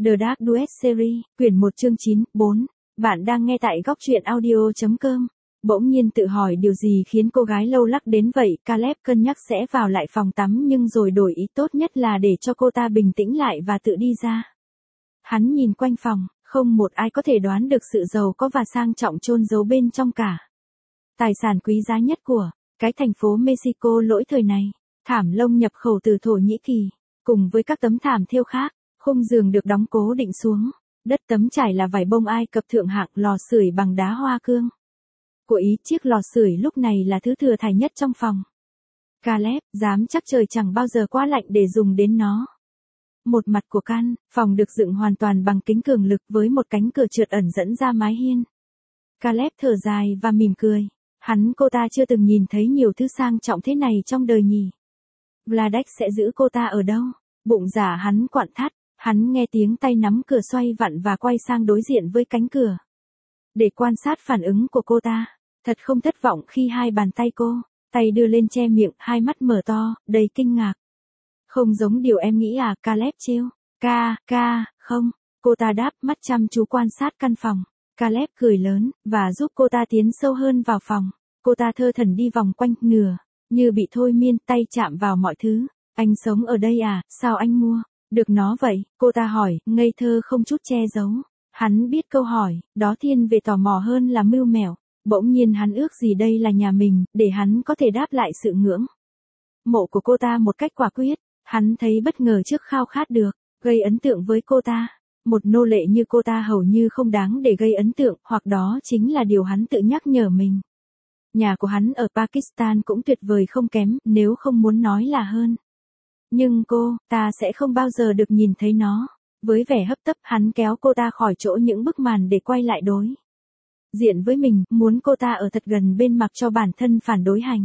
The Dark Duet Series, quyển 1 chương 9, 4. Bạn đang nghe tại góc truyện audio.com. Bỗng nhiên tự hỏi điều gì khiến cô gái lâu lắc đến vậy. Caleb cân nhắc sẽ vào lại phòng tắm nhưng rồi đổi ý, tốt nhất là để cho cô ta bình tĩnh lại và tự đi ra. Hắn nhìn quanh phòng, không một ai có thể đoán được sự giàu có và sang trọng chôn giấu bên trong cả. Tài sản quý giá nhất của cái thành phố Mexico lỗi thời này, thảm lông nhập khẩu từ Thổ Nhĩ Kỳ, cùng với các tấm thảm thêu khác. Khung giường được đóng cố định xuống, đất tấm trải là vải bông Ai Cập thượng hạng, lò sưởi bằng đá hoa cương. Của ý, chiếc lò sưởi lúc này là thứ thừa thãi nhất trong phòng. Caleb dám chắc trời chẳng bao giờ quá lạnh để dùng đến nó. Một mặt của căn phòng được dựng hoàn toàn bằng kính cường lực với một cánh cửa trượt ẩn dẫn ra mái hiên. Caleb thở dài và mỉm cười. Cô ta chưa từng nhìn thấy nhiều thứ sang trọng thế này trong đời nhỉ. Vladek sẽ giữ cô ta ở đâu? Bụng dạ hắn quặn thắt. Hắn nghe tiếng tay nắm cửa xoay vặn và quay sang đối diện với cánh cửa. Để quan sát phản ứng của cô ta, thật không thất vọng khi hai bàn tay cô, tay đưa lên che miệng, hai mắt mở to, đầy kinh ngạc. Không giống điều em nghĩ à, Caleb trêu. Không, cô ta đáp, mắt chăm chú quan sát căn phòng. Caleb cười lớn, và giúp cô ta tiến sâu hơn vào phòng. Cô ta thơ thẩn đi vòng quanh, nửa như bị thôi miên, tay chạm vào mọi thứ. Anh sống ở đây à, sao anh mua được nó vậy? Cô ta hỏi, ngây thơ không chút che giấu. Hắn biết câu hỏi đó thiên về tò mò hơn là mưu mẹo. Bỗng nhiên hắn ước gì đây là nhà mình, để hắn có thể đáp lại sự ngưỡng mộ của cô ta một cách quả quyết. Hắn thấy bất ngờ trước khao khát được gây ấn tượng với cô ta. Một nô lệ như cô ta hầu như không đáng để gây ấn tượng, hoặc đó chính là điều hắn tự nhắc nhở mình. Nhà của hắn ở Pakistan cũng tuyệt vời không kém, nếu không muốn nói là hơn. Nhưng ta sẽ không bao giờ được nhìn thấy nó. Với vẻ hấp tấp, hắn kéo cô ta khỏi chỗ những bức màn để quay lại đối diện với mình, muốn cô ta ở thật gần bên mặc cho bản thân phản đối hành.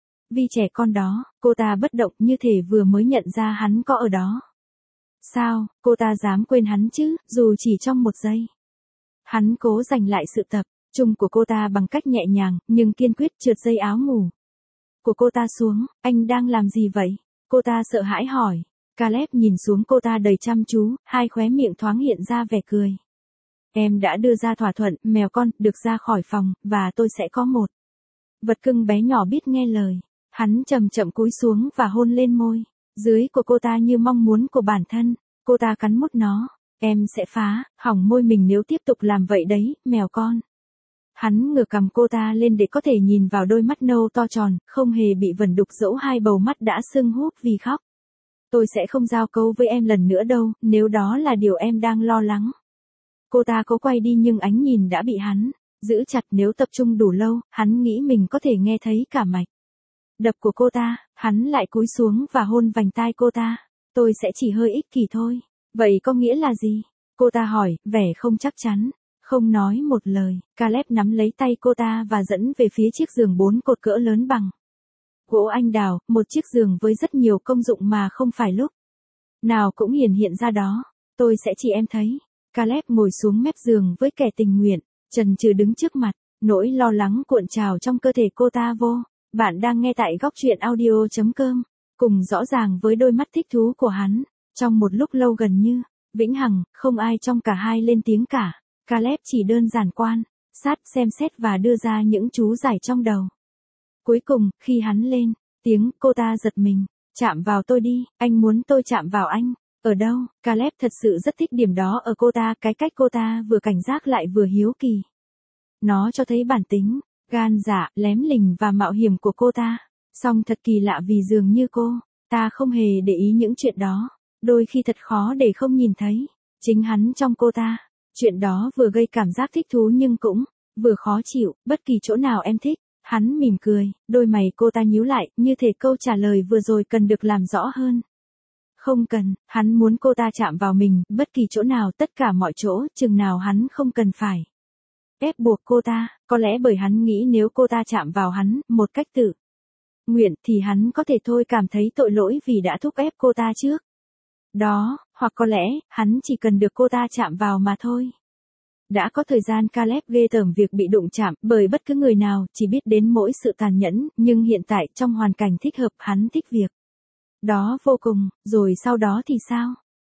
Vì trẻ con đó, cô ta bất động như thể vừa mới nhận ra hắn có ở đó. Sao, cô ta dám quên hắn chứ, dù chỉ trong một giây. Hắn cố giành lại sự tập trung của cô ta bằng cách nhẹ nhàng, nhưng kiên quyết trượt dây áo ngủ của cô ta xuống. Anh đang làm gì vậy? Cô ta sợ hãi hỏi. Caleb nhìn xuống cô ta đầy chăm chú, hai khóe miệng thoáng hiện ra vẻ cười. Em đã đưa ra thỏa thuận, mèo con, được ra khỏi phòng, và tôi sẽ có một vật cưng bé nhỏ biết nghe lời. Hắn chậm chậm cúi xuống và hôn lên môi dưới của cô ta như mong muốn của bản thân. Cô ta cắn mút nó. Em sẽ phá hỏng môi mình nếu tiếp tục làm vậy đấy, mèo con. Hắn ngửa cằm cô ta lên để có thể nhìn vào đôi mắt nâu to tròn, không hề bị vẩn đục, dẫu hai bầu mắt đã sưng húp vì khóc. Tôi sẽ không giao cấu với em lần nữa đâu, nếu đó là điều em đang lo lắng. Cô ta cố quay đi nhưng ánh nhìn đã bị hắn giữ chặt. Nếu tập trung đủ lâu, hắn nghĩ mình có thể nghe thấy cả mạch đập của cô ta. Hắn lại cúi xuống và hôn vành tai cô ta. Tôi sẽ chỉ hơi ích kỷ thôi. Vậy có nghĩa là gì? Cô ta hỏi, vẻ không chắc chắn. Không nói một lời, Caleb nắm lấy tay cô ta và dẫn về phía chiếc giường 4 cột cỡ lớn bằng gỗ anh đào, một chiếc giường với rất nhiều công dụng mà không phải lúc nào cũng hiện ra đó. Tôi sẽ chỉ em thấy. Caleb ngồi xuống mép giường với kẻ tình nguyện, chần chừ đứng trước mặt, nỗi lo lắng cuộn trào trong cơ thể cô ta vô. Bạn đang nghe tại góc truyện audio.com, cùng rõ ràng với đôi mắt thích thú của hắn. Trong một lúc lâu gần như vĩnh hằng, không ai trong cả hai lên tiếng cả. Caleb chỉ đơn giản quan sát, xem xét và đưa ra những chú giải trong đầu. Cuối cùng, khi hắn lên tiếng, cô ta giật mình. Chạm vào tôi đi, anh muốn tôi chạm vào anh. Ở đâu? Caleb thật sự rất thích điểm đó ở cô ta, cái cách cô ta vừa cảnh giác lại vừa hiếu kỳ. Nó cho thấy bản tính gan dạ, lém lỉnh và mạo hiểm của cô ta. Song thật kỳ lạ vì dường như cô ta không hề để ý những chuyện đó. Đôi khi thật khó để không nhìn thấy chính hắn trong cô ta. Chuyện đó vừa gây cảm giác thích thú nhưng cũng vừa khó chịu. Bất kỳ chỗ nào em thích. Hắn mỉm cười, đôi mày cô ta nhíu lại, như thể câu trả lời vừa rồi cần được làm rõ hơn. Không cần, hắn muốn cô ta chạm vào mình, bất kỳ chỗ nào, tất cả mọi chỗ, chừng nào hắn không cần phải ép buộc cô ta. Có lẽ bởi hắn nghĩ nếu cô ta chạm vào hắn một cách tự nguyện thì hắn có thể thôi cảm thấy tội lỗi vì đã thúc ép cô ta trước đó, hoặc có lẽ hắn chỉ cần được cô ta chạm vào mà thôi. Đã có thời gian Caleb ghê tởm việc bị đụng chạm bởi bất cứ người nào, chỉ biết đến mỗi sự tàn nhẫn, nhưng hiện tại trong hoàn cảnh thích hợp hắn thích việc đó vô cùng. Rồi sau đó thì sao?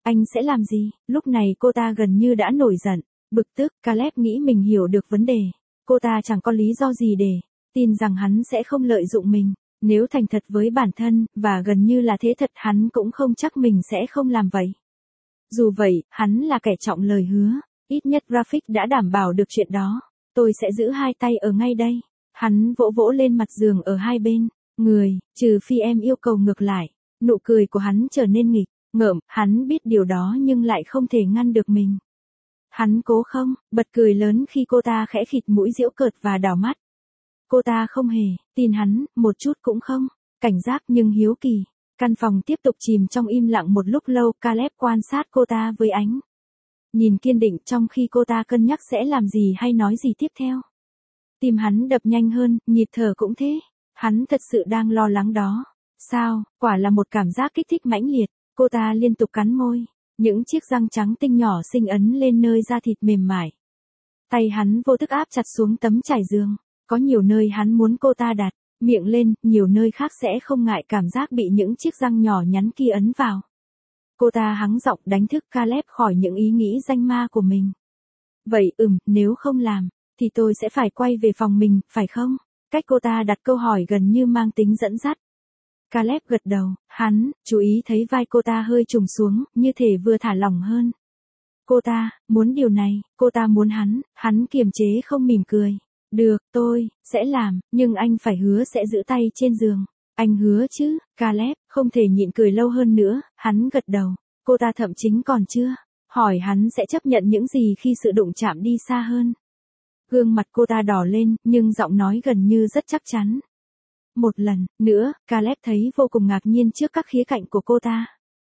Anh sẽ làm gì? Lúc này cô ta gần như đã nổi giận. Bực tức, Caleb nghĩ mình hiểu được vấn đề. Cô ta chẳng có lý do gì để tin rằng hắn sẽ không lợi dụng mình. Nếu thành thật với bản thân, và gần như là thế thật, hắn cũng không chắc mình sẽ không làm vậy. Dù vậy, hắn là kẻ trọng lời hứa. Ít nhất Rafik đã đảm bảo được chuyện đó. Tôi sẽ giữ hai tay ở ngay đây. Hắn vỗ vỗ lên mặt giường ở hai bên. Người, trừ phi em yêu cầu ngược lại. Nụ cười của hắn trở nên nghịch, ngợm, hắn biết điều đó nhưng lại không thể ngăn được mình. Hắn cố không, bật cười lớn khi cô ta khẽ khịt mũi giễu cợt và đảo mắt. Cô ta không hề tin hắn, một chút cũng không. Cảnh giác nhưng hiếu kỳ. Căn phòng tiếp tục chìm trong im lặng một lúc lâu. Caleb quan sát cô ta với ánh nhìn kiên định, trong khi cô ta cân nhắc sẽ làm gì hay nói gì tiếp theo. Tim hắn đập nhanh hơn, nhịp thở cũng thế. Hắn thật sự đang lo lắng đó. Sao, quả là một cảm giác kích thích mãnh liệt. Cô ta liên tục cắn môi. Những chiếc răng trắng tinh nhỏ xinh ấn lên nơi da thịt mềm mại. Tay hắn vô thức áp chặt xuống tấm trải giường. Có nhiều nơi hắn muốn cô ta đặt miệng lên, nhiều nơi khác sẽ không ngại cảm giác bị những chiếc răng nhỏ nhắn kia ấn vào. Cô ta hắng giọng đánh thức Caleb khỏi những ý nghĩ danh ma của mình. Vậy nếu không làm, thì tôi sẽ phải quay về phòng mình, phải không? Cách cô ta đặt câu hỏi gần như mang tính dẫn dắt. Caleb gật đầu, hắn chú ý thấy vai cô ta hơi trùng xuống, như thể vừa thả lỏng hơn. Cô ta muốn điều này, cô ta muốn hắn kiềm chế không mỉm cười. Được, tôi sẽ làm, nhưng anh phải hứa sẽ giữ tay trên giường. Anh hứa chứ? Caleb không thể nhịn cười lâu hơn nữa, hắn gật đầu. Cô ta thậm chí còn chưa hỏi hắn sẽ chấp nhận những gì khi sự đụng chạm đi xa hơn. Gương mặt cô ta đỏ lên, nhưng giọng nói gần như rất chắc chắn. Một lần nữa, Caleb thấy vô cùng ngạc nhiên trước các khía cạnh của cô ta.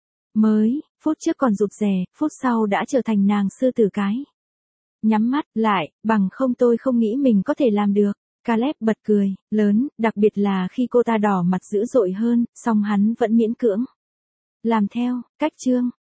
Phút trước còn rụt rè, phút sau đã trở thành nàng sư tử cái. Nhắm mắt lại, bằng không tôi không nghĩ mình có thể làm được. Caleb bật cười, lớn, đặc biệt là khi cô ta đỏ mặt dữ dội hơn, song hắn vẫn miễn cưỡng làm theo. Cách chương